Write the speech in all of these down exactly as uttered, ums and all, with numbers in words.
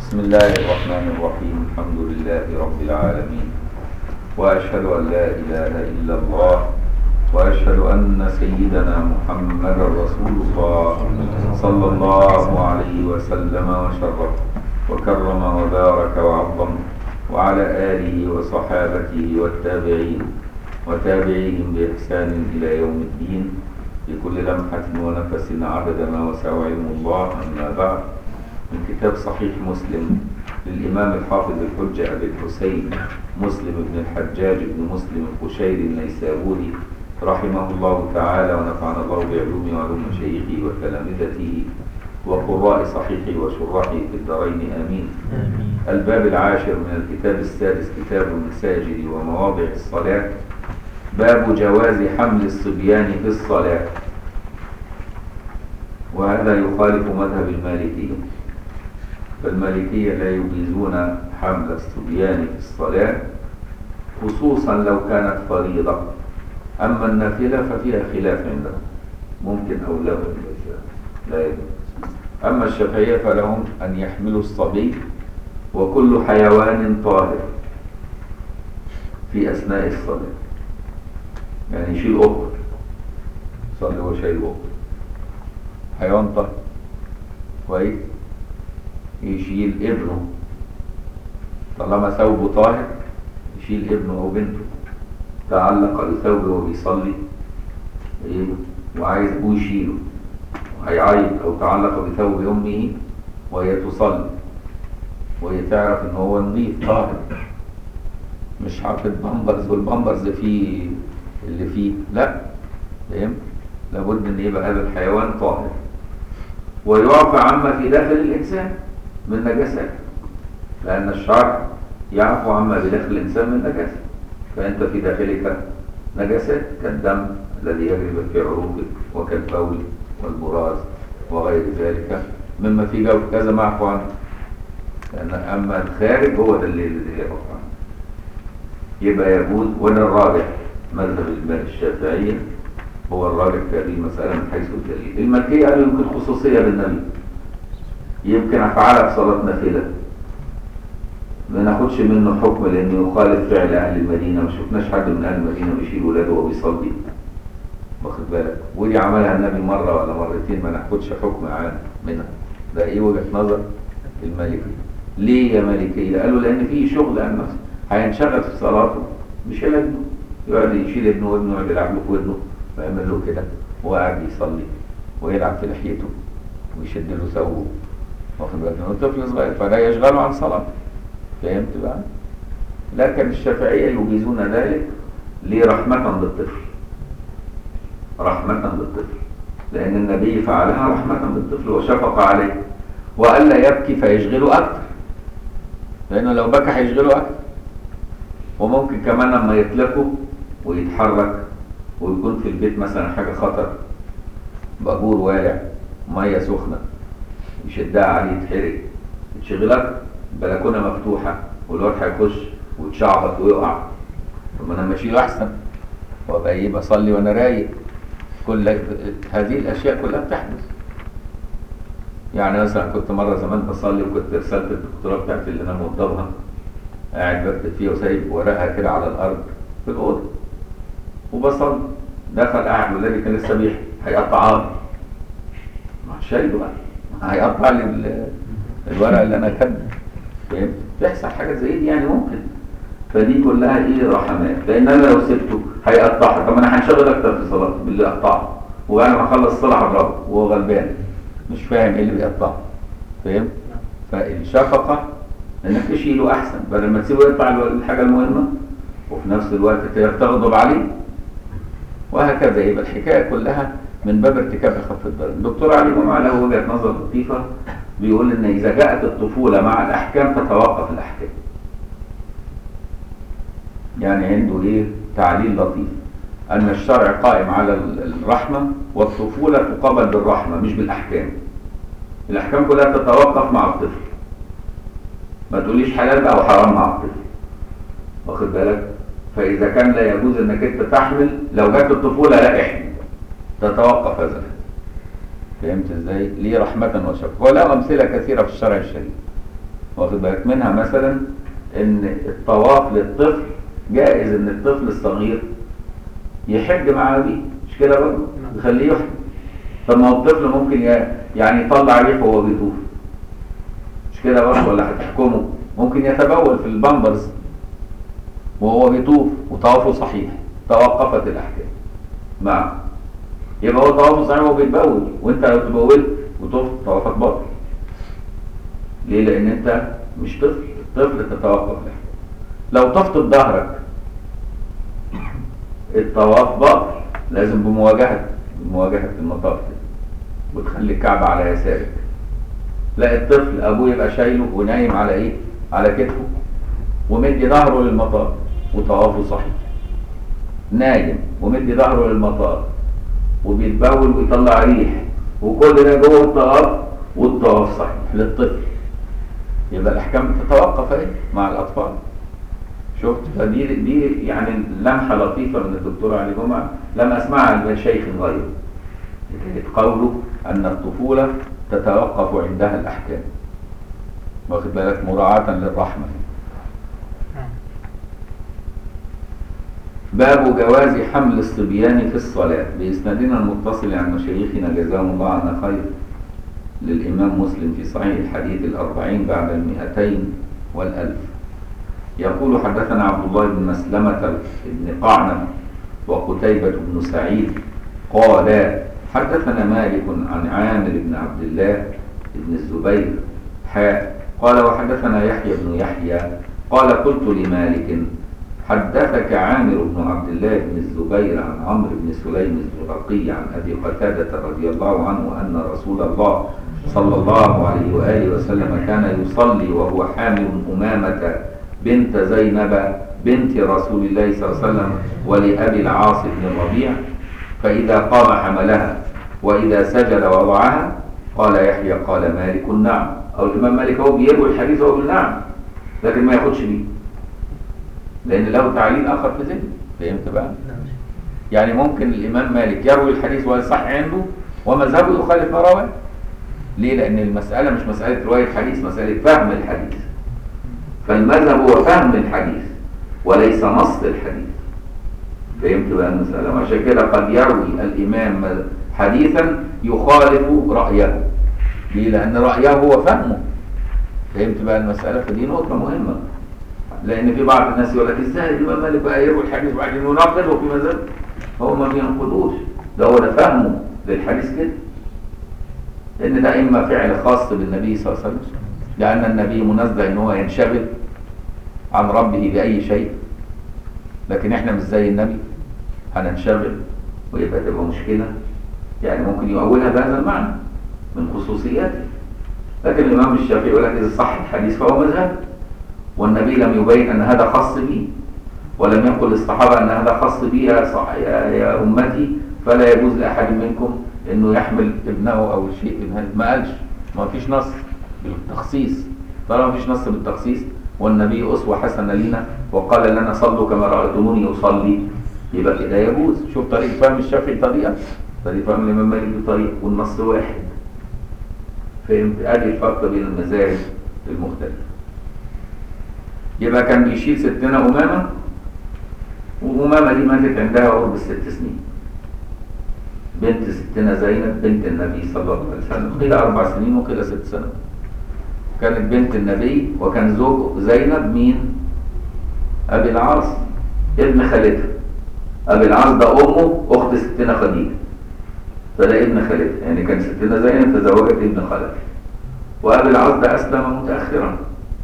بسم الله الرحمن الرحيم. الحمد لله رب العالمين، وأشهد أن لا إله إلا الله، وأشهد أن سيدنا محمد رسول الله صلى الله عليه وسلم وشرف وكرم وبارك وعظم، وعلى آله وصحابته والتابعين وتابعيهم بإحسان إلى يوم الدين بكل لمحة ونفس عدد ما وسع علم الله. أما بعد، من كتاب صحيح مسلم للإمام الحافظ الحجة أبي الحسين مسلم بن الحجاج بن مسلم القشيري النيسابوري رحمه الله تعالى، ونفعنا الله بعلومه وعلوم مشايخه وتلامذته وقراء صحيحه وشراحه في الدارين آمين. الباب العاشر من الكتاب السادس، كتاب المساجد ومواضع الصلاة. باب جواز حمل الصبيان في الصلاة، وهذا يخالف مذهب المالكية، فالمالكية لا يجيزون حمل الصبيان في الصلاة، خصوصا لو كانت فريضة. أما النافلة ففيها خلاف عندهم، ممكن أو لا لا يجوز. أما الشافعية فلهم أن يحملوا الصبي وكل حيوان طاهر في أثناء الصلاة، يعني يشيل قطة، صلي هو شايل قطة، حيوان طاهر كويس، يشيل ابنه طالما ثوبه طاهر، يشيل ابنه أو بنته تعلق بثوبه وهو بيصلي وعايز أبوه يشيله، هيعيط، أو تعلق بثوب أمه وهي تصلي وهي تعرف إن هو نظيف طاهر، مش حاطط بامبرز والبامبرز فيه اللي فيه، لا، فاهم؟ لابد إن يبقى هذا الحيوان طاهر، ويعفى عما في داخل الإنسان من نجاسات، لأن الشرع يعفو عما بداخل الإنسان من نجاسة، فأنت في داخلك نجاسات كالدم الذي يجري في عروقك وكالبول والبراز وغير ذلك مما في جوف، كذا معفو عنه، لأن أما الخارج هو ده اللي يعفو عنه. يبقى يجوز، ولا الراجح مذهب الشافعية هو الراجح في هذه المسألة من حيث الدليل. المالكية قالوا يمكن خصوصية بالنبي، يمكن أفعالها في صلاة نافلة ما ناخدش منه حكم لأنه يخالف فعل أهل المدينة، ما شفناش حد من أهل المدينة بيشيل ولاده وهو بيصلي، واخد بالك؟ ودي عملها النبي مرة ولا مرتين، ما ناخدش حكم عام منها. ده إيه وجهة نظر المالكية؟ ليه يا مالكية؟ قالوا لأن فيه شغل عن نفسه، هينشغل في صلاته، مش ابنه يقعد يشيل ابنه وابنه يقعد يلعب له في ودنه ويعمل له كده وهو قاعد يصلي ويلعب في لحيته ويشد له ثوبه، واخد بالك؟ انه طفل صغير فلا يشغله عن صلاته، فهمت بقى؟ لكن الشافعية يجيزون ذلك ليه؟ رحمة بالطفل، رحمة بالطفل، لأن النبي فعلها رحمة بالطفل وشفق عليه وألا يبكي فيشغله أكثر، لأنه لو بكى هيشغله أكثر. وممكن كمان لما يطلقه ويتحرك ويكون في البيت مثلا حاجة خطر، بابور والع، مية سخنة يشدها عليه يتحرق، يتشغلك، البلكونة مفتوحة والواد هيخش ويتشعبط ويقع، طب انا ماشيله احسن وابقى ايه، بصلي وانا رايق. كل هذه الاشياء كلها بتحدث. يعني مثلا كنت مره زمان بصلي وكنت رسالة الدكتوراه بتاعتي اللي انا موضبها قاعد بكتب فيها وسايب ورقها كده على الارض في الاوضه وبصلي، دخل قاعد ولادي كان لسه بيحكي، هيقطعها لي، ما شايله بقى، هيقطع لي الورقه اللي انا كاتبه، فهمت؟ تحصل حاجه زي دي يعني ممكن. فدي كلها ايه؟ رحمات، لان انا لو سبته هيقطعها، طب انا هنشغل اكتر في صلاتي باللي قطعها، وبعد ما اخلص الصلاه هضربه وهو غلبان مش فاهم ايه اللي بيقطعه، فهمت؟ فالشفقه انك تشيله احسن بدل ما تسيبه يقطع الحاجه المهمه وفي نفس الوقت تغضب عليه، وهكذا. يبقى الحكايه كلها من باب ارتكاب اخف الضرر. الدكتور علي جمعه له وجهه نظر لطيفه، بيقول ان اذا جاءت الطفوله مع الاحكام تتوقف الاحكام. يعني عنده ايه؟ تعليل لطيف، ان الشرع قائم على الرحمه والطفوله تقابل بالرحمه مش بالاحكام. الاحكام كلها تتوقف مع الطفل، ما تقوليش حلال بقى وحرام مع الطفل، واخد بالك؟ فاذا كان لا يجوز انك انت تحمل، لو جت الطفوله لا احمل، تتوقف هذا. فهمت ازاي؟ ليه؟ رحمه وشفقه. وله امثله كثيره في الشرع الشريف. واخد بالك منها مثلا ان الطواف للطفل جائز، ان الطفل الصغير يحج مع ابيه، مش كده برضه؟ يخليه يحج. طب ما هو الطفل ممكن يعني يطلع ريحه وهو بيطوف، مش كده برضه؟ ولا هتحكمه؟ ممكن يتبول في البامبرز وهو بيطوف وطوافه صحيح، توقفت الاحكام معه. يبقى هو طوافه صحيح وهو بيتبول، وانت لو تبولت وطفت طوافك باطل. ليه؟ لان انت مش طفل، الطفل تتوقف الاحكام. لو طفت بظهرك الطواف باطل، لازم بمواجهه بمواجهه المطاف كده، وتخلي الكعبه على يسارك. لا، الطفل ابوه يبقى شايله ونايم على ايه؟ على كتفه ومدي ظهره للمطاف وطوافه صحيح. نايم ومدي ظهره للمطاف وبيتبول ويطلع ريح وكل ده جوه الطواف والطواف صحيح للطفل، يبقى الاحكام تتوقف ايه مع الاطفال. شفت؟ فدي دي يعني لمحه لطيفه من الدكتور علي جمعه لم اسمعها من شيخ غيره، قوله ان الطفوله تتوقف عندها الاحكام، واخد بالك؟ مراعاه للرحمه. باب جواز حمل الصبيان في الصلاة، بإسنادنا المتصل عن مشايخنا جزاهم الله عنا خير للإمام مسلم في صحيح الحديث الأربعين بعد المئتين والألف. يقول حدثنا عبد الله بن مسلمة بن قعنب وقتيبة بن سعيد قال حدثنا مالك عن عامر بن عبد الله بن الزبير حاء قال وحدثنا يحيى بن يحيى قال قلت لمالك حدثك عامر بن عبد الله بن الزبير عن عمرو بن سليم الزرقي عن أبي قتادة رضي الله عنه أن رسول الله صلى الله عليه وآله وسلم كان يصلي وهو حامل أمامة بنت زينب بنت رسول الله صلى الله عليه وسلم ولأبي العاص بن الربيع، فإذا قام حملها وإذا سجد وضعها. قال يحيى قال مالك نعم، أو الإمام مالك هو بيروي الحديث وهو بيقول نعم لكن ما ياخدش بيه لأن له تعليل آخر في ذهنه. فهمت بقى؟ يعني ممكن الإمام مالك يروي الحديث ويصح عنده ومذهبه يخالف ما رواه. ليه؟ لأن المسألة مش مسألة رواية حديث، مسألة فهم الحديث. فالمذهب هو فهم الحديث وليس نص الحديث. فهمت بقى المسألة؟ وعشان كده قد يروي الإمام حديثا يخالف رأيه. ليه؟ لأن رأيه هو فهمه. فهمت بقى المسألة؟ فدي نقطة مهمة، لأن في بعض الناس يقول لك ازاي الإمام مالك بقى يروي الحديث وبعدين يناقض وفي مذهب. هو ما بينقضوش، ده هو ده فهمه للحديث كده. لأن ده إما فعل خاص بالنبي صلى الله عليه وسلم، لأن النبي منزه إن هو ينشغل عن ربه بأي شيء، لكن إحنا مش زي النبي هننشغل ويبقى تبقى مشكلة. يعني ممكن يؤولها بهذا المعنى من خصوصياته. لكن الإمام الشافعي يقول لك إذا صح الحديث فهو مذهب، والنبي لم يبين أن هذا خاص به، ولم يقل للصحابة أن هذا خاص بي يا, يا أمتي فلا يجوز لأحد منكم أنه يحمل ابنه أو شيء من هذا. ما قالش، ما فيش نص بالتخصيص. طالما ما فيش نص بالتخصيص والنبي أسوة حسنة لنا وقال لنا صلوا كما رأيتموني أصلي، يبقى كده يجوز. شوف طريقة فهم الشافعي طريقة، طريقة فهم الإمام مالك بطريقة، والنص واحد. فهمت؟ أدي الفرق بين المذاهب المختلفة. يبقى كان بيشيل ستنا أمامة، وأمامة دي ماتت عندها قرب الست سنين، بنت ستنا زينب بنت النبي صلى الله عليه وسلم، قيل أربع سنين وقيل ست سنوات. كانت بنت النبي وكان زوج زينب مين؟ أبي العاص ابن خالتها. أبي العاص ده أمه أخت ستنا خديجة، فده ابن خالتها، يعني كان ستنا زينب تزوجت ابن خالتها، وأبي العاص ده أسلم متأخرا،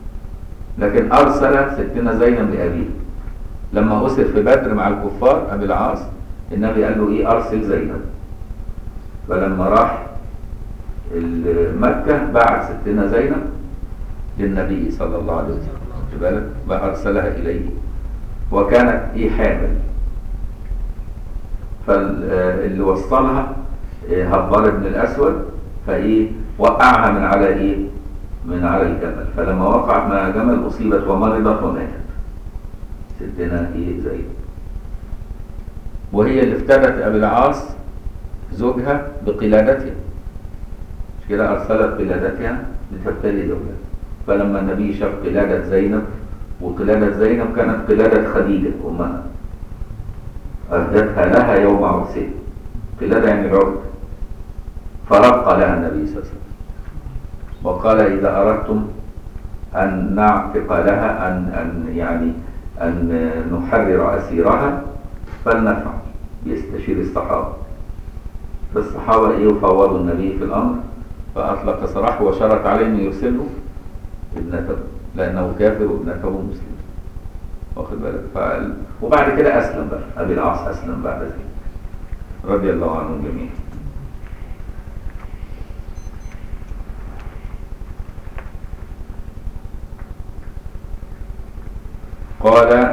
لكن أرسل ستنا زينب لأبيه لما أسر في بدر مع الكفار. أبي العاص النبي قال له إيه؟ أرسل زينب. فلما راح مكة بعت ستنا زينب للنبي صلى الله عليه وسلم، خد بالك؟ فأرسلها إليه وكانت إيه؟ حامل. فاللي وصلها هبار بن الأسود، فإيه؟ وقعها من على إيه؟ من على الجمل. فلما وقعت مع الجمل أصيبت ومرضت وماتت ستنا إيه؟ زينب. وهي اللي افتدت أبي العاص زوجها بقلادتها، مش كده؟ أرسلت قلادتها لتفتدي زوجها. فلما النبي شاف قلادة زينب، وقلادة زينب كانت قلادة خديجة أمها أهدتها لها يوم عرسها، قلادة يعني العرس، فرق لها النبي صلى الله عليه وسلم وقال إذا أردتم أن نعتق لها أن أن يعني أن نحرر أسيرها فلنفعل. يستشير الصحابة، فالصحابة إيه فوضوا النبي في الأمر، فأطلق سراحه وشرط عليه أن يرسله ابنته لأنه كافر وابنته مسلم، واخد بالك. فقال وبعد كده أسلم بقى أبي العاص، أسلم بعد ذلك رضي الله عنهم جميعا. قال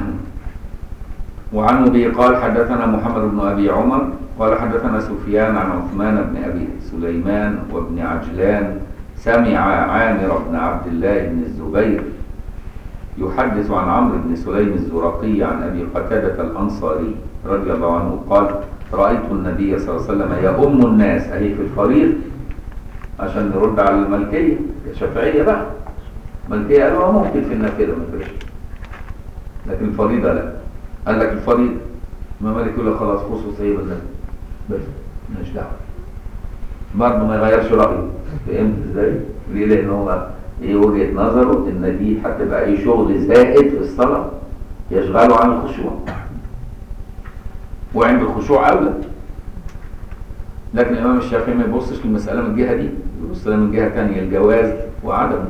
وعن أبي قال حدثنا محمد بن أبي عمر قال حدثنا سفيان عن عثمان بن أبي سليمان وابن عجلان سمع عامر بن عبد الله بن الزبير يحدث عن عمرو بن سليم الزرقي عن أبي قتادة الأنصاري رضي الله عنه قال رأيت النبي صلى الله عليه وسلم يؤم الناس، أهي في الفريض عشان نرد على الملكية الشافعية بقى، الملكية قالوا ممكن في النافلة ما فيش، لكن الفريضة لا. قال لك الفريض ما مالك يقول لك خلاص خصوصية بالله بس ماليش دعوة، برضه ما يغيرش رأيه. فهمت ازاي؟ ليه؟ لأن هو ايه وجهة نظره ان دي هتبقى ايه شغل زائد في الصلاة يشغله عن الخشوع، وعند الخشوع أولى. لكن الإمام الشافعي ما يبصش للمسألة من الجهة دي، يبص لها من جهة ثانية الجواز وعدمه.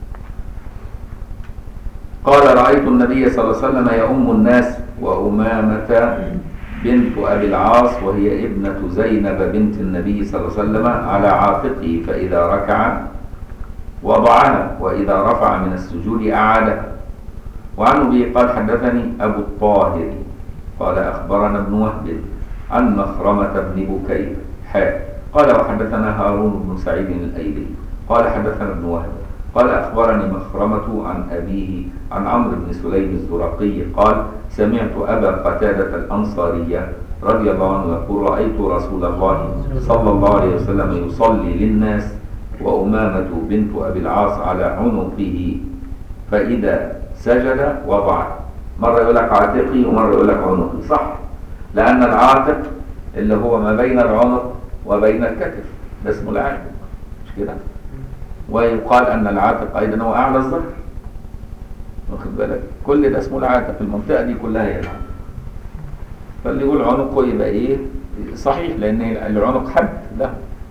قال رأيت النبي صلى الله عليه وسلم يؤم الناس وأمامة بنت أبي العاص وهي ابنة زينب بنت النبي صلى الله عليه وسلم على عاتقه، فإذا ركع وضعها وإذا رفع من السجود أعادها. وعن أبي قال حدثني أبو الطاهر قال أخبرنا ابن وهب عن مخرمة بن بكير حاء قال وحدثنا هارون بن سعيد الأيلي قال حدثنا ابن وهب قال أخبرني مخرمة عن أبيه عن عمرو بن سليم الزرقي قال سمعت أبا قتادة الأنصارية رضي الله عنه يقول رأيت رسول الله صلى الله عليه وسلم يصلي للناس وأمامة بنت أبي العاص على عنقه، فإذا سجد وضع، مرة يقول لك عاتقي ومرة يقول لك عنقي، صح، لأن العاتق اللي هو ما بين العنق وبين الكتف ده اسمه العاتق، مش كده؟ ويقال أن العاتق أيضا هو أعلى الظهر، واخد بالك؟ كل ده اسمه العاتق، المنطقة دي كلها هي العاتق. فاللي يقول عنقه يبقى إيه؟ صحيح، لأن العنق حد له.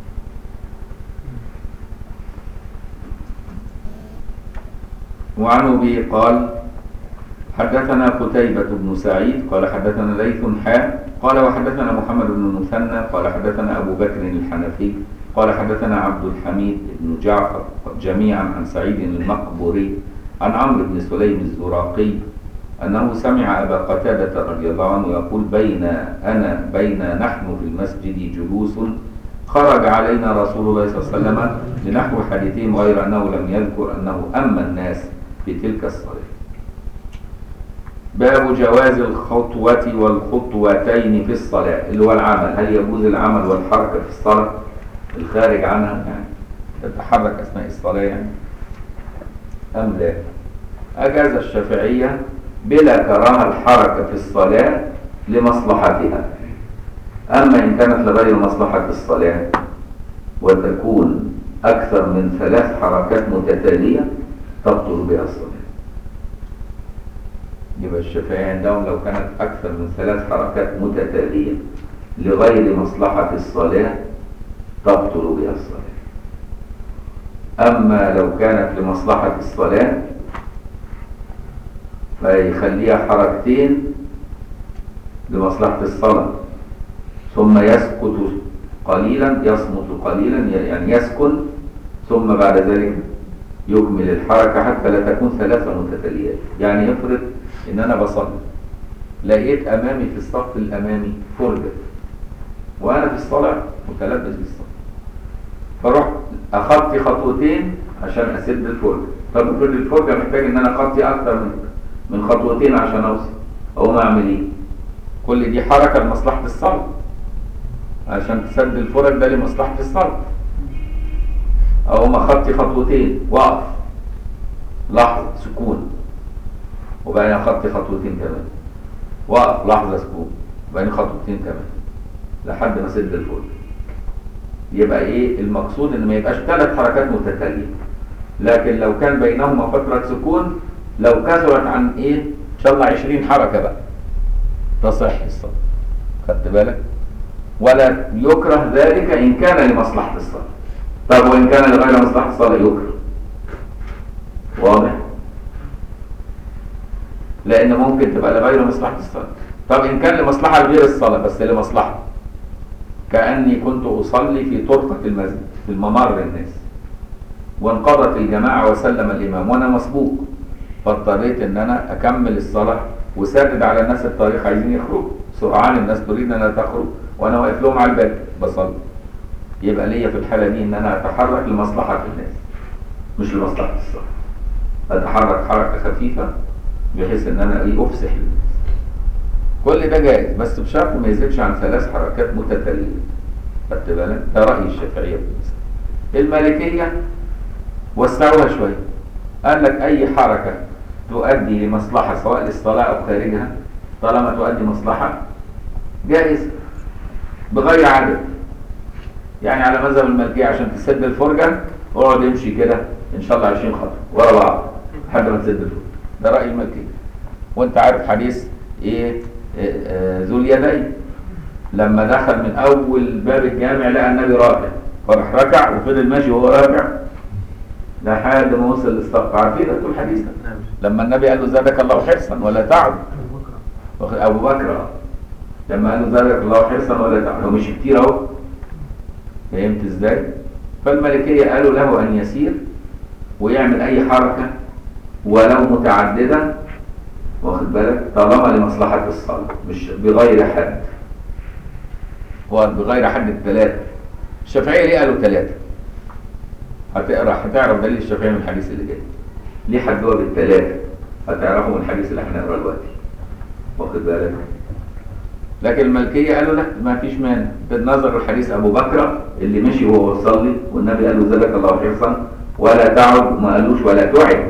وعن أبي قال حدثنا قتيبة بن سعيد قال حدثنا ليث حاء قال وحدثنا محمد بن المثنى قال حدثنا أبو بكر الحنفي قال حدثنا عبد الحميد بن جعفر جميعا عن سعيد المقبوري عن عمرو بن سليم الزراقي أنه سمع أبا قتادة رضي الله عنه يقول بين أنا بين نحن في المسجد جلوس خرج علينا رسول الله صلى الله عليه وسلم لنحو حديثهم غير أنه لم يذكر أنه أما الناس في تلك الصلاة. باب جواز الخطوة والخطوتين في الصلاة، اللي هو العمل، هل يجوز العمل والحركة في الصلاة الخارج عنها، يعني تتحرك أثناء الصلاة يعني أم لا؟ أجاز الشافعية بلا كراهة الحركة في الصلاة لمصلحتها، أما إن كانت لغير مصلحة الصلاة وتكون أكثر من ثلاث حركات متتالية تبطل بها الصلاة. يبقى الشافعية عندهم لو كانت أكثر من ثلاث حركات متتالية لغير مصلحة الصلاة تبطل بها الصلاة. أما لو كانت لمصلحة الصلاة فيخليها حركتين لمصلحة الصلاة ثم يسكت قليلا، يصمت قليلا يعني يسكن، ثم بعد ذلك يكمل الحركة حتى لا تكون ثلاثة متتاليات. يعني يفرض إن أنا بصلي لقيت أمامي في الصف الأمامي فرجة وأنا في الصلاة متلبس بالصلاة، فروح أخطي خطوتين عشان أسد الفرجة. طب افرض الفرجة محتاج إن أنا أخطي أكتر من من خطوتين عشان أوصل، أقوم أعمل إيه؟ كل دي حركة لمصلحة الصلاة عشان تسد الفرج ده لمصلحة الصلاة، أقوم أخطي خطوتين وأقف لحظة سكون، وبعدين خطي خطوتين كمان، وقف لحظة سكون، وبعدين خطوتين كمان لحد ما سد الفرجة. يبقى ايه المقصود؟ ان ما يبقاش ثلاث حركات متتالية، لكن لو كان بينهما فترة سكون لو كثرت عن ايه ان شاء الله عشرين حركة بقى تصح الصلاة. خدت بالك؟ ولا يكره ذلك ان كان لمصلحة الصلاة. طب وان كان لغير مصلحة الصلاة يكره. واضح؟ لان ممكن تبقى لغير مصلحة الصلاة. طب ان كان لمصلحة غير الصلاة بس لمصلحة، كأني كنت أصلي في طرقة المسجد في الممر الناس، وانقضت الجماعة وسلم الإمام وأنا مسبوق، فاضطريت إن أنا أكمل الصلاة وسدد على الناس الطريق عايزين يخرجوا سرعان، الناس تريد أن تخرج وأنا واقف لهم على الباب بصلي. يبقى ليا في الحالة دي إن أنا أتحرك لمصلحة الناس مش لمصلحة الصلاة. أتحرك حركة خفيفة بحيث إن أنا إيه أفسح للناس. كل ده جائز بس بشرط ما يزيدش عن ثلاث حركات متتالية. خدت بالك؟ ده رأي الشافعية في المسألة. المالكية وسعوها شوية، قال لك أي حركة تؤدي لمصلحة سواء للصلاة أو خارجها طالما تؤدي مصلحة جائز بغير عدد. يعني على مذهب المالكية عشان تسد الفرجة اقعد امشي كده إن شاء الله عشرين خطوة ورا بعض لحد ما تسد الفرجة. ده رأي المالكية. وأنت عارف حديث إيه ذو اليدين لما دخل من اول باب الجامع لقى النبي راكع فراح ركع وفضل ماشي وهو راكع لحد ما وصل للصف. عارفين انتوا الحديث ده؟ لما النبي قال له زادك الله حرصا ولا تعد. ابو بكر لما قال له زادك الله حرصا ولا تعد هو مش كتير اهو. فهمت ازاي؟ فالملكيه قالوا له ان يسير ويعمل اي حركه ولو متعدده، واخد بالك، طالما لمصلحة الصلاة مش بغير حد. هو بغير حد الثلاثة. الشافعية ليه قالوا ثلاثة؟ هتقرا هتعرف دليل الشافعية من الحديث اللي جاي. ليه حدوها بالثلاثة؟ هتعرفه من الحديث اللي احنا هنقراه دلوقتي. واخد بالك؟ لكن المالكية قالوا لا ما فيش مانع، بالنظر لحديث أبو بكر اللي مشي وهو يصلي والنبي قال له زادك الله حرصا ولا تعد، ما قالوش ولا تعد.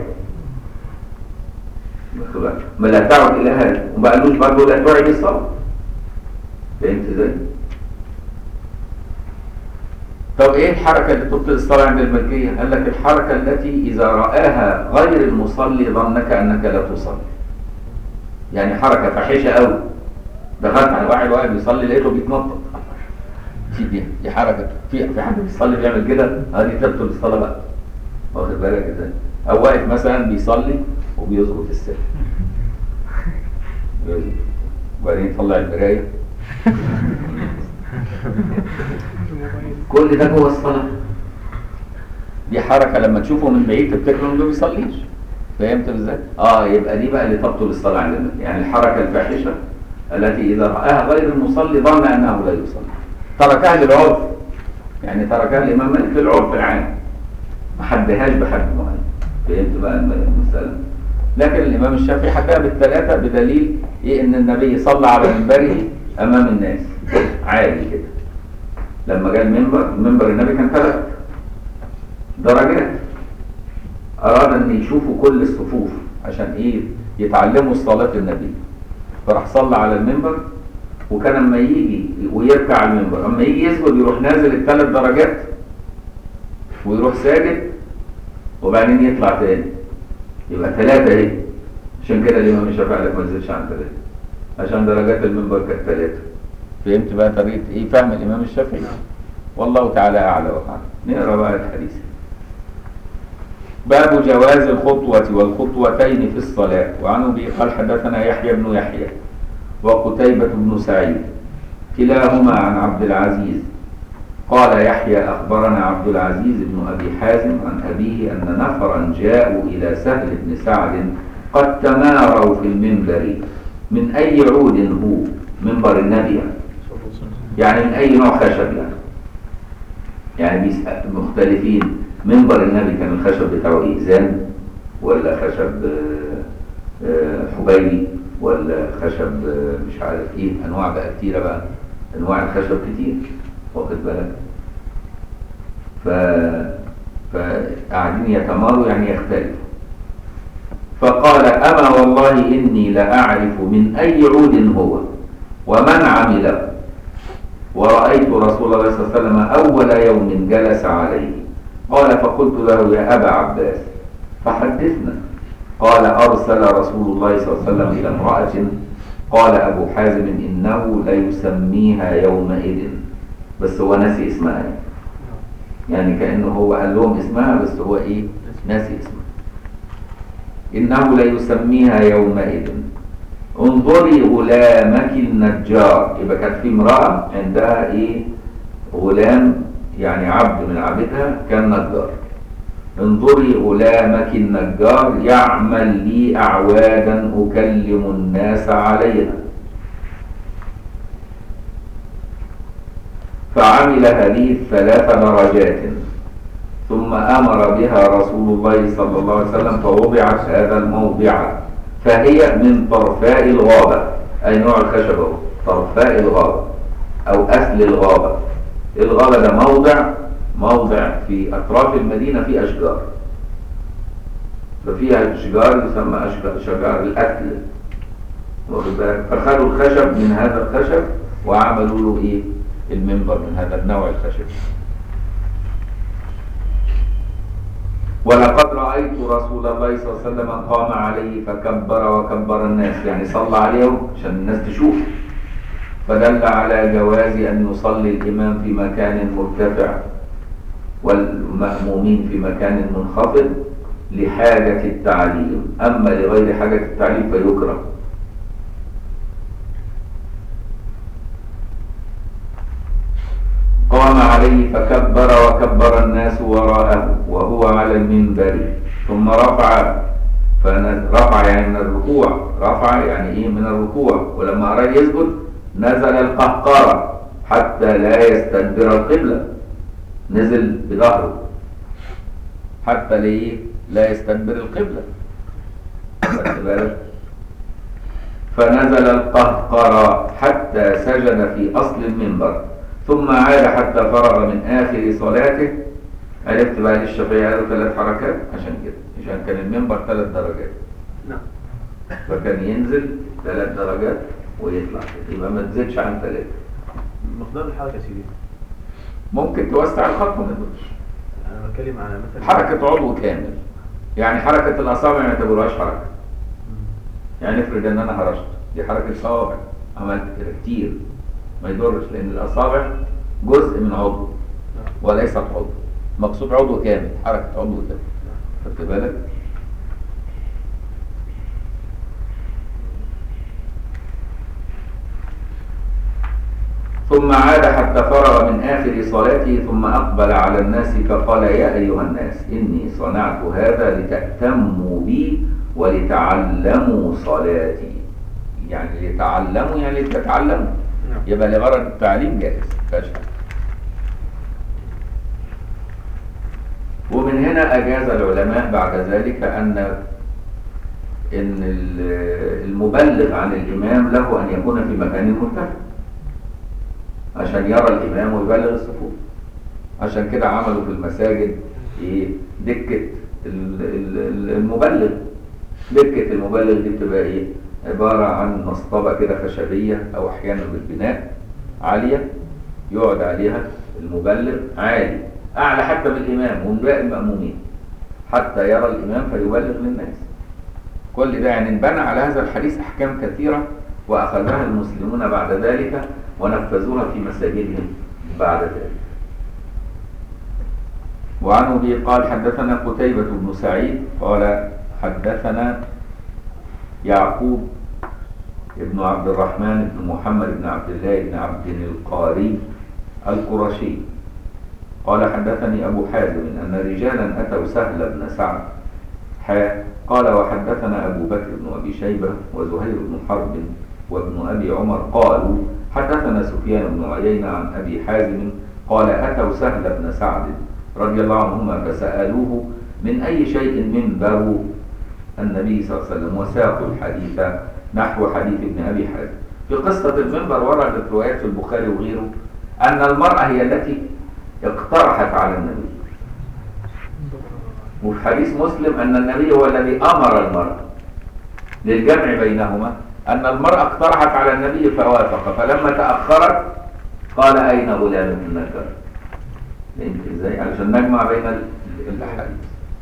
ما لا تعد الى هذا وما قالوش برضه لا تعد الصلاه. فهمت ازاي؟ طب ايه الحركه اللي تبطل الصلاه عند المالكيه؟ قال لك الحركه التي اذا راها غير المصلي ظنك انك لا تصلي. يعني حركه فاحشه قوي، دخلت على واحد واحد بيصلي لقيته بيتنطط. دي دي حركه في في حد بيصلي بيعمل كده، ادي تبطل الصلاه بقى. واخد بالك ازاي؟ او واقف مثلا بيصلي وبيظبط السر وبعدين يطلع المرايه كل ده جوه الصلاه. دي حركه لما تشوفه من بعيد تفتكر انه ما بيصليش. فهمت ازاي؟ اه يبقى دي بقى اللي تبطل الصلاه عند المسلم. يعني الحركه الفاحشه التي اذا راها غير المصلي ظن انه لا يصلي، تركها للعرف. يعني تركها الامام مالك للعرف العام، ما حدهاش بحد معين. فهمت بقى المساله؟ لكن الامام الشافعي حكاها بالثلاثه بدليل ايه؟ ان النبي صلى على منبره امام الناس عالي كده. لما جاء المنبر، منبر النبي كان ثلاث درجات، اراد ان يشوفوا كل الصفوف عشان ايه؟ يتعلموا الصلاه النبي. فراح صلى على المنبر، وكان اما يجي ويركع على المنبر اما يجي يسجد يروح نازل الثلاث درجات ويروح ساجد وبعدين يطلع تاني. يبقى ثلاثة اهي. عشان كده الإمام الشافعي قال لك ما تزيدش عن ثلاثة، عشان درجات المنبر كانت ثلاثة. فهمت بقى طريقة ايه فهم الإمام الشافعي؟ والله تعالى أعلى وأعلم. نقرا بقى الحديث. باب جواز الخطوة والخطوتين في الصلاة. وعن أبي قال حدثنا يحيى بن يحيى وقتيبة بن سعيد كلاهما عن عبد العزيز قال يحيى أخبرنا عبد العزيز بن أبي حازم عن أبيه أن نفرا جاءوا إلى سهل بن سعد قد تماروا في المنبر من أي عود هو منبر النبي، يعني من أي نوع خشب، يعني يعني مختلفين. منبر النبي كان الخشب بتاعه إيزان ولا خشب حبيبي ولا خشب مش عارف ايه، انواع بقى كتيرة بقى، انواع الخشب كتير، واخد بالك. ف فقاعدين يتماروا يعني يختلفوا. فقال أما والله إني لأعرف من أي عود هو ومن عمله، ورأيت رسول الله صلى الله عليه وسلم أول يوم جلس عليه. قال فقلت له يا أبا عباس فحدثنا. قال أرسل رسول الله صلى الله عليه وسلم إلى امرأة. قال أبو حازم إنه ليسميها يومئذ، بس هو ناسي اسمها، يعني كأنه هو قال لهم اسمها بس هو إيه ناسي اسمها. إنه ليسميها يومئذ انظري غلامك النجار. يبقى كانت في امرأة عندها إيه غلام، يعني عبد من عبدها كان نجار. انظري غلامك النجار يعمل لي أعوادا أكلم الناس عليها. فعمل هذه الثلاث درجات ثم أمر بها رسول الله صلى الله عليه وسلم فوضعت هذا الموضع، فهي من طرفاء الغابة، أي نوع الخشبة طرفاء الغابة أو أسل الغابة. الغابة ده موضع موضع في أطراف المدينة في أشجار، ففيها أشجار يسمى أشجار شجار الأكل. فخلوا الخشب من هذا الخشب وعملوا له إيه المنبر من هذا النوع الخشب. ولقد رأيت رسول الله صلى الله عليه وسلم قام عليه فكبر وكبر الناس، يعني صلى عليهم عشان الناس تشوف. فدل على جواز أن يصلي الإمام في مكان مرتفع والمأمومين في مكان منخفض لحاجة التعليم، أما لغير حاجة التعليم فيكره. قام عليه فكبر وكبر الناس وراءه وهو على المنبر، ثم رفع فرفع يعني من الركوع، رفع يعني ايه من الركوع، ولما أراد يسجد نزل القهقرة حتى لا يستدبر القبلة، نزل بظهره حتى ليه لا يستدبر القبلة. فنزل القهقرة حتى سجد في أصل المنبر ثم عاد حتى فرغ من آخر صلاته. عرفت بقى للشافعي قالوا ثلاث حركات عشان كده، عشان كان المنبر ثلاث درجات. نعم. فكان ينزل ثلاث درجات ويطلع، يبقى ما تزيدش عن ثلاثة. مقدار الحركة يا سيدي ممكن توسع الخط ما تقولش. أنا بتكلم على مثلا حركة عضو كامل، يعني حركة الأصابع ما تعتبرهاش حركة. يعني افرض إن أنا هرشت، دي حركة صوابع، عملت كده كتير ما يضرش، لأن الأصابع جزء من عضو وليست عضو، مقصود عضو كامل، حركة عضو كامل. خدت بالك؟ ثم عاد حتى فرغ من آخر صلاته ثم أقبل على الناس فقال يا أيها الناس إني صنعت هذا لتأتموا بي ولتعلموا صلاتي. يعني لتعلموا يعني لتتعلموا، يبقى لغرض التعليم جائز فاشل. ومن هنا أجاز العلماء بعد ذلك أن إن المبلغ عن الإمام له أن يكون في مكان مرتفع عشان يرى الإمام ويبلغ الصفوف. عشان كده عملوا في المساجد إيه دكة المبلغ. دكة المبلغ دي بتبقى إيه عبارة عن مصطبة كده خشبية أو أحيانا بالبناء عالية يقعد عليها المبلغ عالي أعلى حتى من الإمام ومن باقي المأمومين حتى يرى الإمام فيبلغ للناس. كل ده يعني انبنى على هذا الحديث أحكام كثيرة وأخذها المسلمون بعد ذلك ونفذوها في مساجدهم بعد ذلك. وعنه به قال حدثنا قتيبة بن سعيد قال حدثنا يعقوب ابن عبد الرحمن بن محمد بن عبد الله بن عبد القاري القرشي قال حدثني أبو حازم أن رجالا أتوا سهل بن سعد حا قال وحدثنا أبو بكر بن أبي شيبة وزهير بن حرب وابن أبي عمر قالوا حدثنا سفيان بن عيينة عن أبي حازم قال أتوا سهل بن سعد رضي الله عنهما فسألوه من أي شيء منبر النبي صلى الله عليه وسلم وساقوا الحديث نحو حديث ابن أبي حازم. في قصة المنبر وردت روايات في البخاري وغيره أن المرأة هي التي اقترحت على النبي، وفي حديث مسلم أن النبي هو الذي أمر المرأة للجمع بينهما أن المرأة اقترحت على النبي فوافق، فلما تأخرت قال أين غلام النكر؟ فهمت ازاي؟ علشان نجمع بين الأحاديث.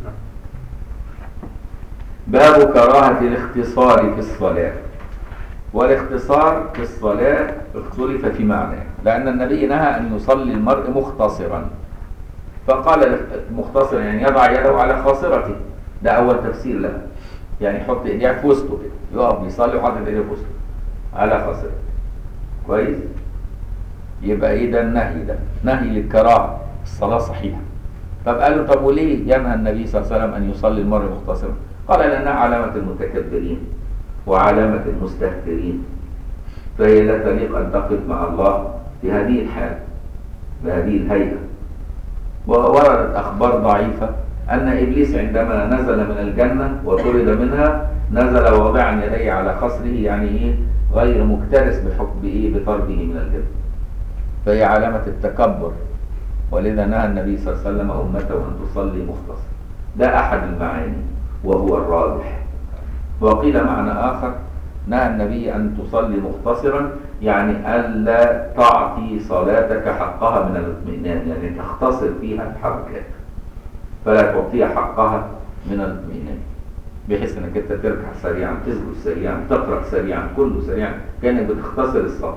باب كراهة الاختصار في الصلاة. والاختصار في الصلاة اختلف في معناه، لأن النبي نهى أن يصلي المرء مختصرا، فقال مختصرا يعني يضع يده على خاصرته، ده أول تفسير لها، يعني يحط ايديه في وسطه كده، يقف يصلي وحاطط ايديه في وسطه على خاصرته. كويس؟ يبقى ايه ده النهي؟ ده نهي للكراهة، الصلاة صحيحة. طب قالوا طب وليه ينهى النبي صلى الله عليه وسلم أن يصلي المرء مختصرا؟ قال لأنها علامة المتكبرين وعلامة المستهترين، فهي لا تليق أن تقف مع الله في هذه الحال بهذه الهيئة. ووردت أخبار ضعيفة أن إبليس عندما نزل من الجنة وطرد منها نزل واضعا يديه على خصره، يعني إيه؟ غير مكترث بحكم إيه؟ بطرده من الجنة، فهي علامة التكبر، ولذا نهى النبي صلى الله عليه وسلم أمته أن تصلي مختصر. ده أحد المعاني وهو الراجح. وقيل معنى آخر نهى النبي أن تصلي مختصرا، يعني ألا تعطي صلاتك حقها من الاطمئنان، يعني تختصر فيها الحركات فلا تعطيها حقها من الاطمئنان، بحيث انك انت تركع سريعا، تسجد سريعا، تقرأ سريعا، كله سريعا، كانك بتختصر الصلاة.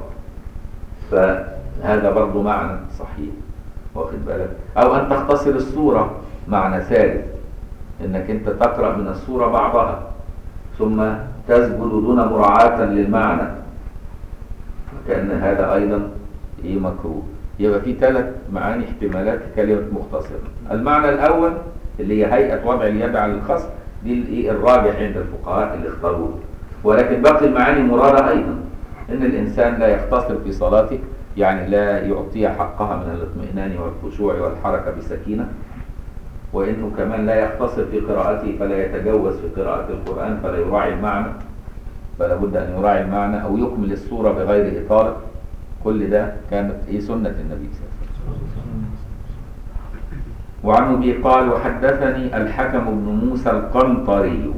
فهذا برضو معنى صحيح، واخد بالك؟ او ان تختصر السورة، معنى ثالث انك انت تقرأ من السورة بعضها ثم تسجد دون مراعاة للمعنى، كأن هذا ايضا ايه مكروه. يبقى في ثلاث معاني احتمالات كلمة مختصر. المعنى الاول اللي هي هيئة وضع اليد على الخصر، دي الايه الراجح عند الفقهاء اللي اختاروه، ولكن باقي المعاني مرادة ايضا، ان الانسان لا يختصر في صلاته، يعني لا يعطيها حقها من الاطمئنان والخشوع والحركة بسكينة، وانه كمان لا يختصر في قراءته، فلا يتجوز في قراءة القرآن، فلا يراعي المعنى، فلا بد ان يراعي المعنى او يكمل السورة بغير اطالة. كل ده كانت ايه سنة النبي صلى الله عليه وسلم. وعن ابي قال وحدثني الحكم بن موسى القنطري.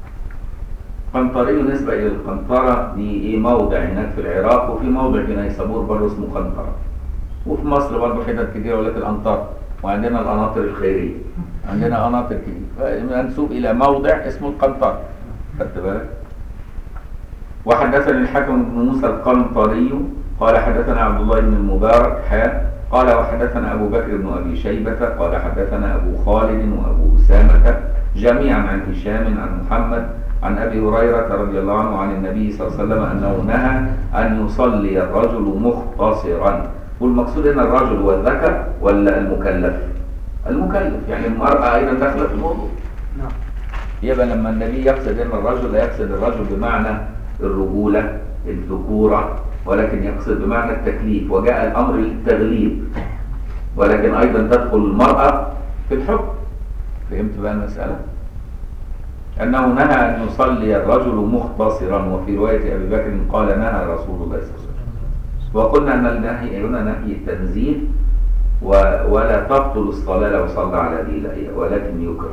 قنطري نسبة الى القنطرة، دي ايه موضع هناك في العراق، وفي موضع في نيسابور برضه اسمه قنطرة، وفي مصر برضه حتت كتير ولات الانطار، وعندنا القناطر الخيرية، عندنا قناطر كتير منسوب الى موضع اسمه القنطرة، خدت بالك؟ وحدثني الحكم بن موسى القنطري قال حدثنا عبد الله بن المبارك حا قال وحدثنا أبو بكر بن أبي شيبة قال حدثنا أبو خالد وأبو أسامة جميعا عن هشام عن محمد عن أبي هريرة رضي الله عنه عن النبي صلى الله عليه وسلم أنه نهى أن يصلي الرجل مختصرا. والمقصود هنا الرجل هو الذكر ولا المكلف؟ المكلف، يعني المرأة أيضا داخلة في الموضوع. نعم. يبقى لما النبي يقصد هنا الرجل لا يقصد الرجل بمعنى الرجولة الذكورة، ولكن يقصد بمعنى التكليف، وجاء الأمر للتغليب، ولكن أيضا تدخل المرأة في الحكم. فهمت بقى المسألة؟ أنه نهى أن يصلي الرجل مختصرا، وفي رواية أبي بكر قال نهى رسول الله صلى الله عليه وسلم. وقلنا أن النهي هنا نهي التنزيه، ولا تبطل الصلاة لو صلى على هذه الهيئة، ولكن يكره.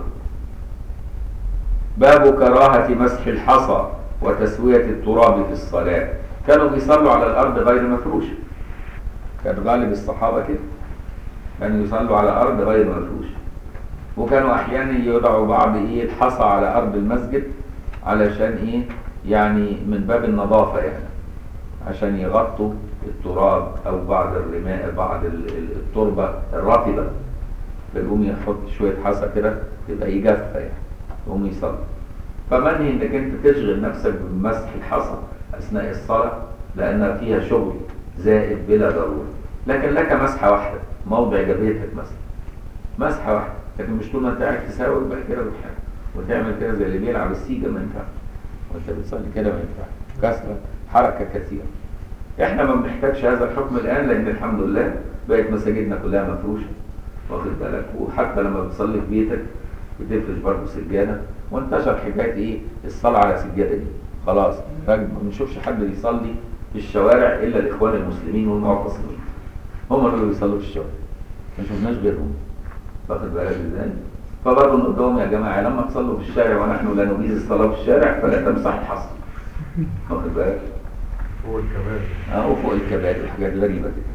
باب كراهة مسح الحصى وتسوية التراب في الصلاة. كانوا بيصلوا على الأرض غير مفروشة، كان غالب الصحابة كده، كانوا يصلوا على أرض غير مفروشة، وكانوا أحيانا يضعوا بعض إيه الحصى على أرض المسجد علشان إيه يعني من باب النظافة، يعني عشان يغطوا التراب أو بعض الرماء بعض التربة الرطبة، فيقوم يحط شوية حصى كده تبقى يجفها يعني، يقوم يصلي. فمنهي إنك أنت تشغل نفسك بمسح الحصى أثناء الصلاة، لأن فيها شغل زائد بلا ضرورة، لكن لك مسحة واحدة موضع جبهتك مثلا، مسحة واحدة، لكن مش طول ما أنت قاعد تساوي بقى كده بالحاجة وتعمل كده زي اللي بيلعب السيجا، ما ينفعش، وأنت بتصلي كده ما ينفعش، كسرة حركة كثيرة. إحنا ما بنحتاجش هذا الحكم الآن، لأن الحمد لله بقت مساجدنا كلها مفروشة، واخد بالك؟ وحتى لما بتصلي في بيتك بتفرش برضه سجادة، وانتشر حكاية إيه الصلاة على سجادة دي، خلاص ما بنشوفش حد بيصلي في الشوارع الا الاخوان المسلمين والمعتصمين، هم اللي بيصلوا في الشوارع، ما شفناش غيرهم، واخد بالك ازاي؟ فبرضه نقول لهم يا جماعة لما تصلوا في الشارع ونحن لا نجيز الصلاة في الشارع فلا تمسح الحصى. واخد بالك؟ فوق الكبائر. اه وفوق الكبائر حاجات غريبة كده.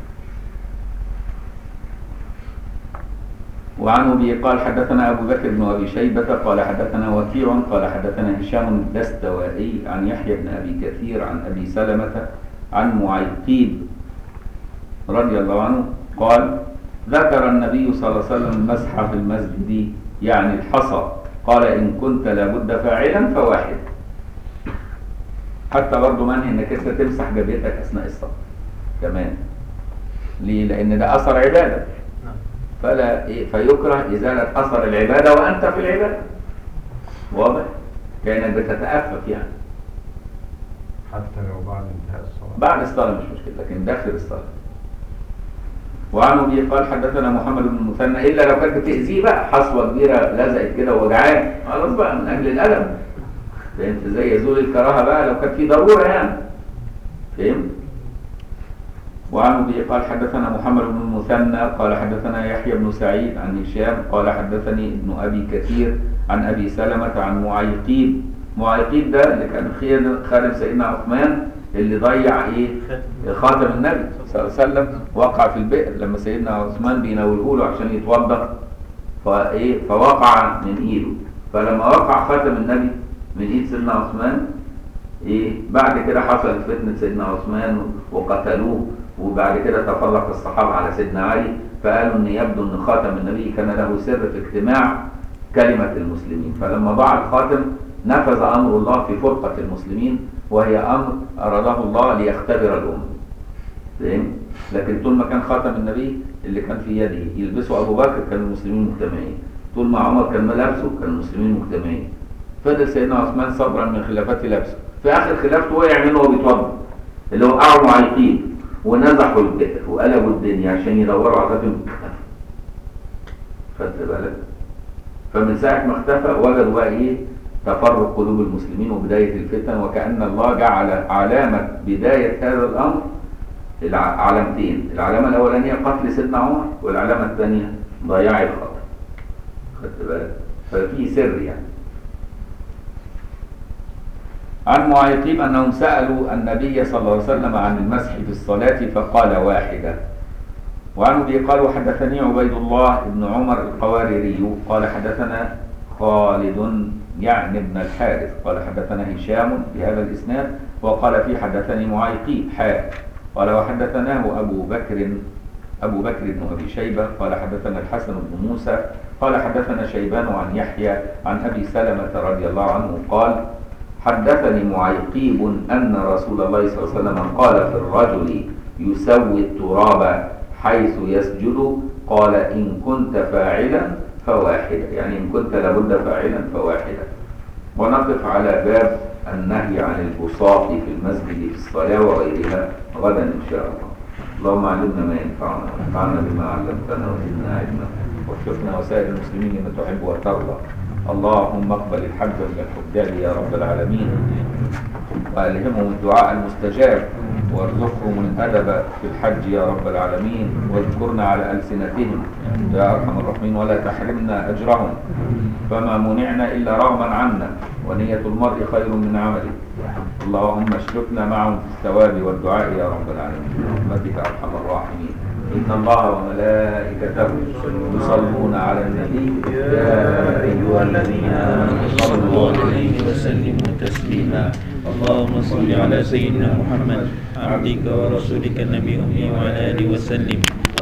وعن أبي قال حدثنا أبو بكر بن أبي شيبة قال حدثنا وكيع قال حدثنا هشام الدستوائي عن يحيى بن أبي كثير عن أبي سلمة عن معيقيب رضي الله عنه قال ذكر النبي صلى الله عليه وسلم المسح في المسجد يعني الحصى قال إن كنت لابد فاعلا فواحد. حتى برضه منهي انك انت تمسح جبهتك اثناء الصلاه كمان. ليه؟ لان ده اثر عباده. فلا إيه فيكره ازاله اثر العباده وانت في العباده. واضح؟ كانك بتتأفف يعني. حتى لو بعد انتهاء الصلاه. بعد الصلاه مش مشكله لكن داخل الصلاه. وعن ابي قال حدثنا محمد بن المثنى الا لو كانت بتاذيه بقى حصوه كبيره لزقت كده ووجعان خلاص بقى من اجل الالم. فهمت ازاي؟ يزول الكراهه بقى لو كانت في ضروره يعني. فهمت؟ وعن ابي قال حدثنا محمد بن المثنى قال حدثنا يحيى بن سعيد عن هشام قال حدثني ابن ابي كثير عن ابي سلمة عن معيقيب. معيقيب ده اللي كان خادم سيدنا عثمان اللي ضيع ايه؟ خاتم النبي صلى الله عليه وسلم وقع في البئر لما سيدنا عثمان بيناوله له عشان يتوضا فايه فوقع من ايده. فلما وقع خاتم النبي من ايد سيدنا عثمان ايه بعد كده حصلت فتنه سيدنا عثمان وقتلوه وبعد كده تفرق الصحابه على سيدنا علي فقالوا ان يبدو ان خاتم النبي كان له سر في اجتماع كلمه المسلمين. فلما ضاع الخاتم نفذ امر الله في فرقه المسلمين وهي امر اراده الله ليختبر الامه. فاهم؟ لكن طول ما كان خاتم النبي اللي كان في يده يلبسه ابو بكر كان المسلمين مجتمعين. طول ما عمر كان لابسه كان المسلمين مجتمعين. فضل سيدنا عثمان صبرا من خلافته لابسه. في اخر خلافته وقع منه وهو بيتوضا اللي هو قعوا معيقين ونزحوا البئر وقلبوا الدنيا عشان يدوروا على خاتم اختفى. خدت بالك؟ فمن ساعه ما اختفى وجدوا بقى ايه؟ تفرق قلوب المسلمين وبدايه الفتن وكأن الله جعل علامه بدايه هذا الامر علامتين، العلامه الاولانيه قتل سيدنا عمر والعلامه الثانيه ضياع الخاتم. خدت بالك؟ ففي سر يعني. عن معيقيب أنهم سألوا النبي صلى الله عليه وسلم عن المسح في الصلاة فقال واحدة. وعن أبي قال وحدثني عبيد الله بن عمر القواريري قال حدثنا خالد يعني ابن الحارث قال حدثنا هشام بهذا الإسناد وقال في حدثني معيقيب حاء قال وحدثناه أبو بكر أبو بكر بن أبي شيبة قال حدثنا الحسن بن موسى قال حدثنا شيبان عن يحيى عن أبي سلمة رضي الله عنه قال حدثني معيقيب أن رسول الله صلى الله عليه وسلم قال في الرجل يسوي التراب حيث يسجد قال إن كنت فاعلا فواحدة يعني إن كنت لابد فاعلا فواحدة. ونقف على باب النهي عن البساط في المسجد في الصلاة وغيرها غدا إن شاء الله. اللهم علمنا ما ينفعنا وانفعنا بما علمتنا وزدنا علما ووفقنا وسائر المسلمين لما تحب وترضى. اللهم اقبل الحج من الحجاج يا رب العالمين والهمهم الدعاء المستجاب وارزقهم الادب في الحج يا رب العالمين واذكرنا على السنتهم يا ارحم الراحمين ولا تحرمنا اجرهم فما منعنا الا رغما عنا ونية المرء خير من عمله. اللهم اشركنا معهم في الثواب والدعاء يا رب العالمين برحمتك ارحم الراحمين. إن الله وملائكته يصلون على النبي يا أيها الذين آمنوا صلوا عليه وسلموا تسليما. اللهم صل على سيدنا محمد عبدك ورسولك النبي وعلى آله وسلم.